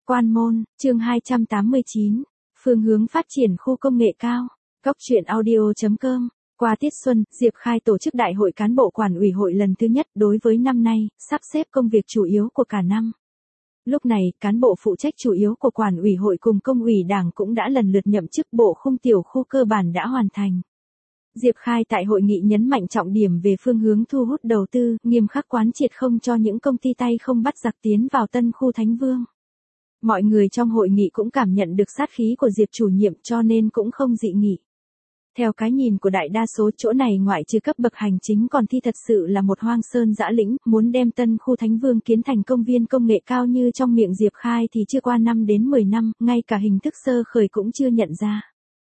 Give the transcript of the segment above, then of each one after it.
Quan môn, chương 289, phương hướng phát triển khu công nghệ cao. Góc truyện audio.com. Qua tiết xuân, Diệp Khai tổ chức đại hội cán bộ quản ủy hội lần thứ nhất đối với năm nay, sắp xếp công việc chủ yếu của cả năm. Lúc này, cán bộ phụ trách chủ yếu của quản ủy hội cùng công ủy đảng cũng đã lần lượt nhậm chức, bộ khung tiểu khu cơ bản đã hoàn thành. Diệp Khai tại hội nghị nhấn mạnh trọng điểm về phương hướng thu hút đầu tư, nghiêm khắc quán triệt không cho những công ty tay không bắt giặc tiến vào tân khu Thánh Vương. Mọi người trong hội nghị cũng cảm nhận được sát khí của Diệp chủ nhiệm cho nên cũng không dị nghị. Theo cái nhìn của đại đa số, chỗ này ngoại trừ cấp bậc hành chính còn thi thật sự là một hoang sơn dã lĩnh, muốn đem tân khu Thánh Vương kiến thành công viên công nghệ cao như trong miệng Diệp Khai thì chưa qua 5 đến 10 năm, ngay cả hình thức sơ khởi cũng chưa nhận ra.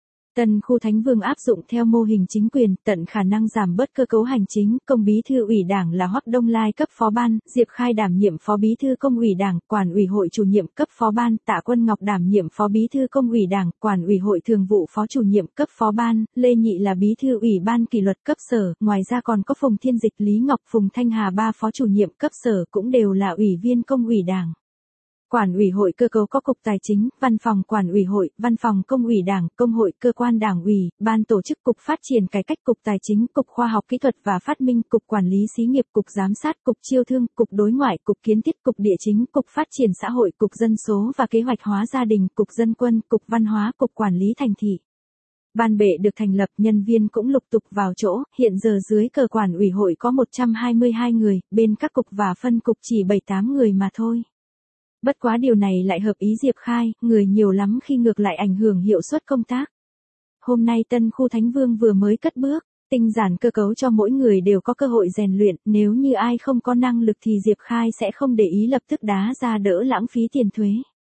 Tân khu Thánh Vương áp dụng theo mô hình chính quyền, tận khả năng giảm bớt cơ cấu hành chính, công bí thư ủy đảng là Hoắc Đông Lai cấp phó ban, Diệp Khai đảm nhiệm phó bí thư công ủy đảng, quản ủy hội chủ nhiệm cấp phó ban, Tạ Quân Ngọc đảm nhiệm phó bí thư công ủy đảng, quản ủy hội thường vụ phó chủ nhiệm cấp phó ban, Lê Nhị là bí thư ủy ban kỷ luật cấp sở, ngoài ra còn có Phùng Thiên Dịch, Lý Ngọc, Phùng Thanh Hà ba phó chủ nhiệm cấp sở cũng đều là ủy viên công ủy đảng. Quản ủy hội cơ cấu có cục tài chính, văn phòng quản ủy hội, văn phòng công ủy đảng, công hội, cơ quan đảng ủy, ban tổ chức, cục phát triển cải cách, cục tài chính, cục khoa học kỹ thuật và phát minh, cục quản lý xí nghiệp, cục giám sát, cục chiêu thương, cục đối ngoại, cục kiến thiết, cục địa chính, cục phát triển xã hội, cục dân số và kế hoạch hóa gia đình, cục dân quân, cục văn hóa, cục quản lý thành thị. Ban bệ được thành lập, nhân viên cũng lục tục vào chỗ, hiện giờ dưới cờ quản ủy hội có 122 người, bên các cục và phân cục chỉ 7-8 người mà thôi. Bất quá điều này lại hợp ý Diệp Khai, người nhiều lắm khi ngược lại ảnh hưởng hiệu suất công tác. Hôm nay tân khu Thánh Vương vừa mới cất bước, tinh giản cơ cấu cho mỗi người đều có cơ hội rèn luyện, nếu như ai không có năng lực thì Diệp Khai sẽ không để ý lập tức đá ra đỡ lãng phí tiền thuế.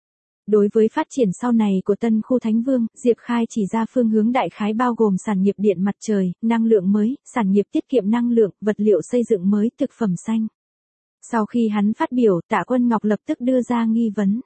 Đối với phát triển sau này của tân khu Thánh Vương, Diệp Khai chỉ ra phương hướng đại khái bao gồm sản nghiệp điện mặt trời, năng lượng mới, sản nghiệp tiết kiệm năng lượng, vật liệu xây dựng mới, thực phẩm xanh. Sau khi hắn phát biểu, Tạ Quân Ngọc lập tức đưa ra nghi vấn.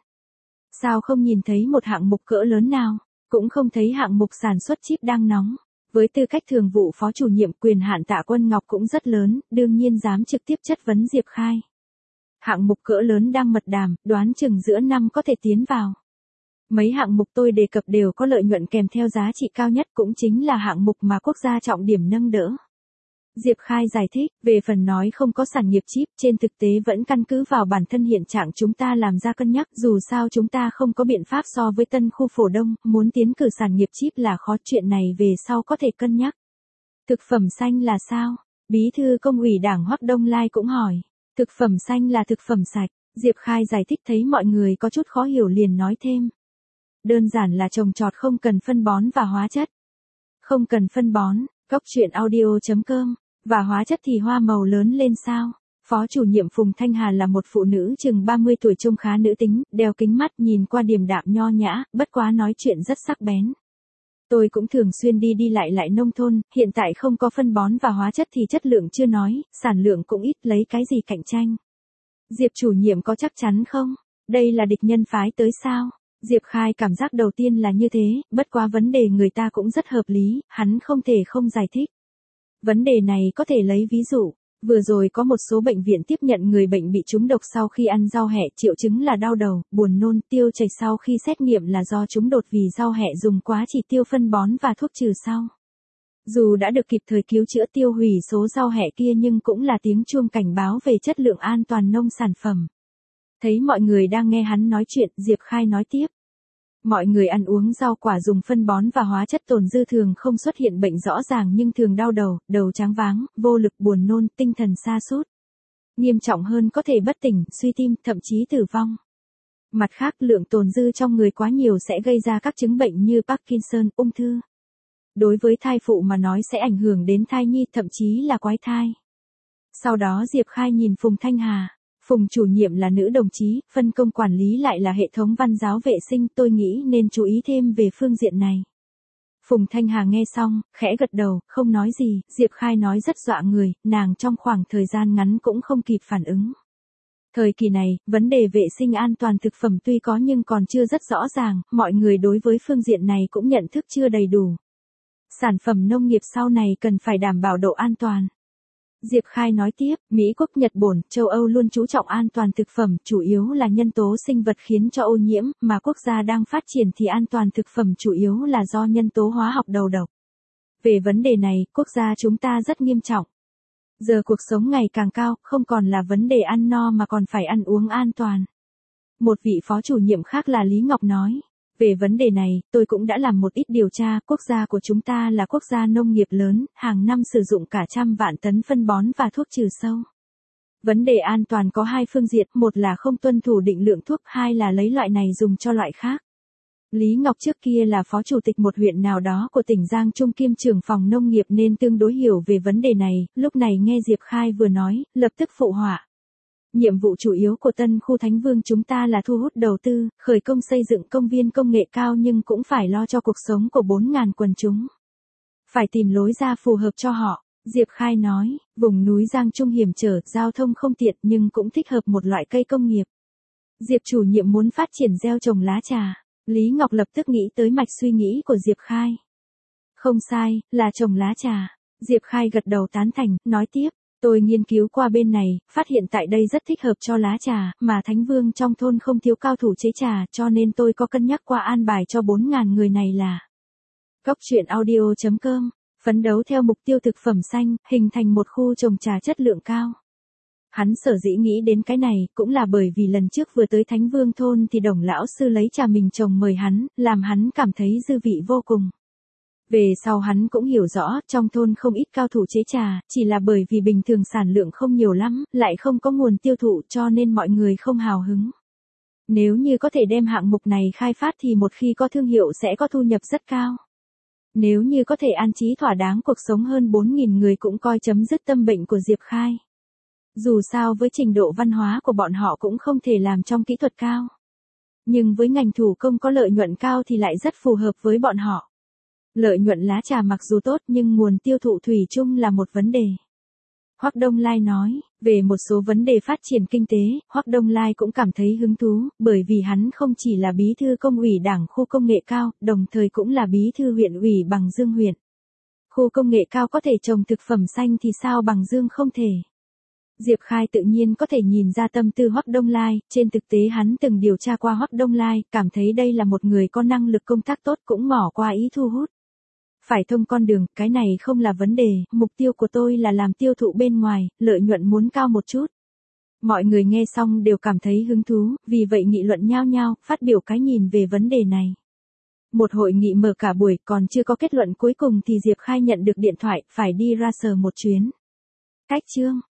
Sao không nhìn thấy một hạng mục cỡ lớn nào, cũng không thấy hạng mục sản xuất chip đang nóng. Với tư cách thường vụ phó chủ nhiệm, quyền hạn Tạ Quân Ngọc cũng rất lớn, đương nhiên dám trực tiếp chất vấn Diệp Khai. Hạng mục cỡ lớn đang mật đàm, đoán chừng giữa năm có thể tiến vào. Mấy hạng mục tôi đề cập đều có lợi nhuận kèm theo giá trị cao nhất, cũng chính là hạng mục mà quốc gia trọng điểm nâng đỡ. Diệp Khai giải thích, về phần nói không có sản nghiệp chip, trên thực tế vẫn căn cứ vào bản thân hiện trạng chúng ta làm ra cân nhắc, dù sao chúng ta không có biện pháp so với tân khu Phổ Đông, muốn tiến cử sản nghiệp chip là khó, chuyện này về sau có thể cân nhắc. Thực phẩm xanh là sao? Bí thư công ủy đảng Hoắc Đông Lai cũng hỏi. Thực phẩm xanh là thực phẩm sạch, Diệp Khai giải thích thấy mọi người có chút khó hiểu liền nói thêm. Đơn giản là trồng trọt không cần phân bón và hóa chất. Không cần phân bón. Góc truyện audio.com, và hóa chất thì hoa màu lớn lên sao? Phó chủ nhiệm Phùng Thanh Hà là một phụ nữ chừng 30 tuổi, trông khá nữ tính, đeo kính mắt, nhìn qua điềm đạm nho nhã, bất quá nói chuyện rất sắc bén. Tôi cũng thường xuyên đi lại nông thôn, hiện tại không có phân bón và hóa chất thì chất lượng chưa nói, sản lượng cũng ít, lấy cái gì cạnh tranh? Diệp chủ nhiệm có chắc chắn không? Đây là địch nhân phái tới sao? Diệp Khai cảm giác đầu tiên là như thế, bất quá vấn đề người ta cũng rất hợp lý, hắn không thể không giải thích. Vấn đề này có thể lấy ví dụ, vừa rồi có một số bệnh viện tiếp nhận người bệnh bị trúng độc sau khi ăn rau hẹ, triệu chứng là đau đầu, buồn nôn, tiêu chảy, sau khi xét nghiệm là do trúng đột vì rau hẹ dùng quá chỉ tiêu phân bón và thuốc trừ sâu. Dù đã được kịp thời cứu chữa, tiêu hủy số rau hẹ kia, nhưng cũng là tiếng chuông cảnh báo về chất lượng an toàn nông sản phẩm. Thấy mọi người đang nghe hắn nói chuyện, Diệp Khai nói tiếp. Mọi người ăn uống rau quả dùng phân bón và hóa chất tồn dư thường không xuất hiện bệnh rõ ràng nhưng thường đau đầu, đầu choáng váng, vô lực, buồn nôn, tinh thần sa sút. Nghiêm trọng hơn có thể bất tỉnh, suy tim, thậm chí tử vong. Mặt khác, lượng tồn dư trong người quá nhiều sẽ gây ra các chứng bệnh như Parkinson, ung thư. Đối với thai phụ mà nói sẽ ảnh hưởng đến thai nhi, thậm chí là quái thai. Sau đó Diệp Khai nhìn Phùng Thanh Hà. Phùng chủ nhiệm là nữ đồng chí, phân công quản lý lại là hệ thống văn giáo vệ sinh, tôi nghĩ nên chú ý thêm về phương diện này. Phùng Thanh Hà nghe xong, khẽ gật đầu, không nói gì, Diệp Khai nói rất dọa người, nàng trong khoảng thời gian ngắn cũng không kịp phản ứng. Thời kỳ này, vấn đề vệ sinh an toàn thực phẩm tuy có nhưng còn chưa rất rõ ràng, mọi người đối với phương diện này cũng nhận thức chưa đầy đủ. Sản phẩm nông nghiệp sau này cần phải đảm bảo độ an toàn. Diệp Khai nói tiếp, Mỹ quốc Nhật Bản, châu Âu luôn chú trọng an toàn thực phẩm, chủ yếu là nhân tố sinh vật khiến cho ô nhiễm, mà quốc gia đang phát triển thì an toàn thực phẩm chủ yếu là do nhân tố hóa học đầu độc. Về vấn đề này, quốc gia chúng ta rất nghiêm trọng. Giờ cuộc sống ngày càng cao, không còn là vấn đề ăn no mà còn phải ăn uống an toàn. Một vị phó chủ nhiệm khác là Lý Ngọc nói. Về vấn đề này, tôi cũng đã làm một ít điều tra, quốc gia của chúng ta là quốc gia nông nghiệp lớn, hàng năm sử dụng cả trăm vạn tấn phân bón và thuốc trừ sâu. Vấn đề an toàn có hai phương diện, một là không tuân thủ định lượng thuốc, hai là lấy loại này dùng cho loại khác. Lý Ngọc trước kia là phó chủ tịch một huyện nào đó của tỉnh Giang Trung kiêm trưởng phòng nông nghiệp nên tương đối hiểu về vấn đề này, lúc này nghe Diệp Khai vừa nói, lập tức phụ họa. Nhiệm vụ chủ yếu của tân khu Thánh Vương chúng ta là thu hút đầu tư, khởi công xây dựng công viên công nghệ cao nhưng cũng phải lo cho cuộc sống của 4.000 quần chúng. Phải tìm lối ra phù hợp cho họ. Diệp Khai nói, vùng núi Giang Trung hiểm trở, giao thông không tiện nhưng cũng thích hợp một loại cây công nghiệp. Diệp chủ nhiệm muốn phát triển gieo trồng lá trà. Lý Ngọc lập tức nghĩ tới mạch suy nghĩ của Diệp Khai. Không sai, là trồng lá trà. Diệp Khai gật đầu tán thành, nói tiếp. Tôi nghiên cứu qua bên này, phát hiện tại đây rất thích hợp cho lá trà, mà Thánh Vương trong thôn không thiếu cao thủ chế trà, cho nên tôi có cân nhắc qua an bài cho 4.000 người này là. Cóc truyện audio.com, phấn đấu theo mục tiêu thực phẩm xanh, hình thành một khu trồng trà chất lượng cao. Hắn sở dĩ nghĩ đến cái này, cũng là bởi vì lần trước vừa tới Thánh Vương thôn thì Đồng lão sư lấy trà mình trồng mời hắn, làm hắn cảm thấy dư vị vô cùng. Về sau hắn cũng hiểu rõ, trong thôn không ít cao thủ chế trà, chỉ là bởi vì bình thường sản lượng không nhiều lắm, lại không có nguồn tiêu thụ cho nên mọi người không hào hứng. Nếu như có thể đem hạng mục này khai phát thì một khi có thương hiệu sẽ có thu nhập rất cao. Nếu như có thể an trí thỏa đáng cuộc sống hơn 4.000 người cũng coi chấm dứt tâm bệnh của Diệp Khai. Dù sao với trình độ văn hóa của bọn họ cũng không thể làm trong kỹ thuật cao. Nhưng với ngành thủ công có lợi nhuận cao thì lại rất phù hợp với bọn họ. Lợi nhuận lá trà mặc dù tốt nhưng nguồn tiêu thụ thủy chung là một vấn đề. Hoắc Đông Lai nói, về một số vấn đề phát triển kinh tế, Hoắc Đông Lai cũng cảm thấy hứng thú, bởi vì hắn không chỉ là bí thư công ủy đảng khu công nghệ cao, đồng thời cũng là bí thư huyện ủy Bằng Dương huyện. Khu công nghệ cao có thể trồng thực phẩm xanh thì sao Bằng Dương không thể? Diệp Khai tự nhiên có thể nhìn ra tâm tư Hoắc Đông Lai, trên thực tế hắn từng điều tra qua Hoắc Đông Lai, cảm thấy đây là một người có năng lực công tác tốt cũng mỏ qua ý thu hút. Phải thông con đường, cái này không là vấn đề, mục tiêu của tôi là làm tiêu thụ bên ngoài, lợi nhuận muốn cao một chút. Mọi người nghe xong đều cảm thấy hứng thú, vì vậy nghị luận nhao nhao, phát biểu cái nhìn về vấn đề này. Một hội nghị mở cả buổi, còn chưa có kết luận cuối cùng thì Diệp Khai nhận được điện thoại, phải đi ra sở một chuyến. Cách chương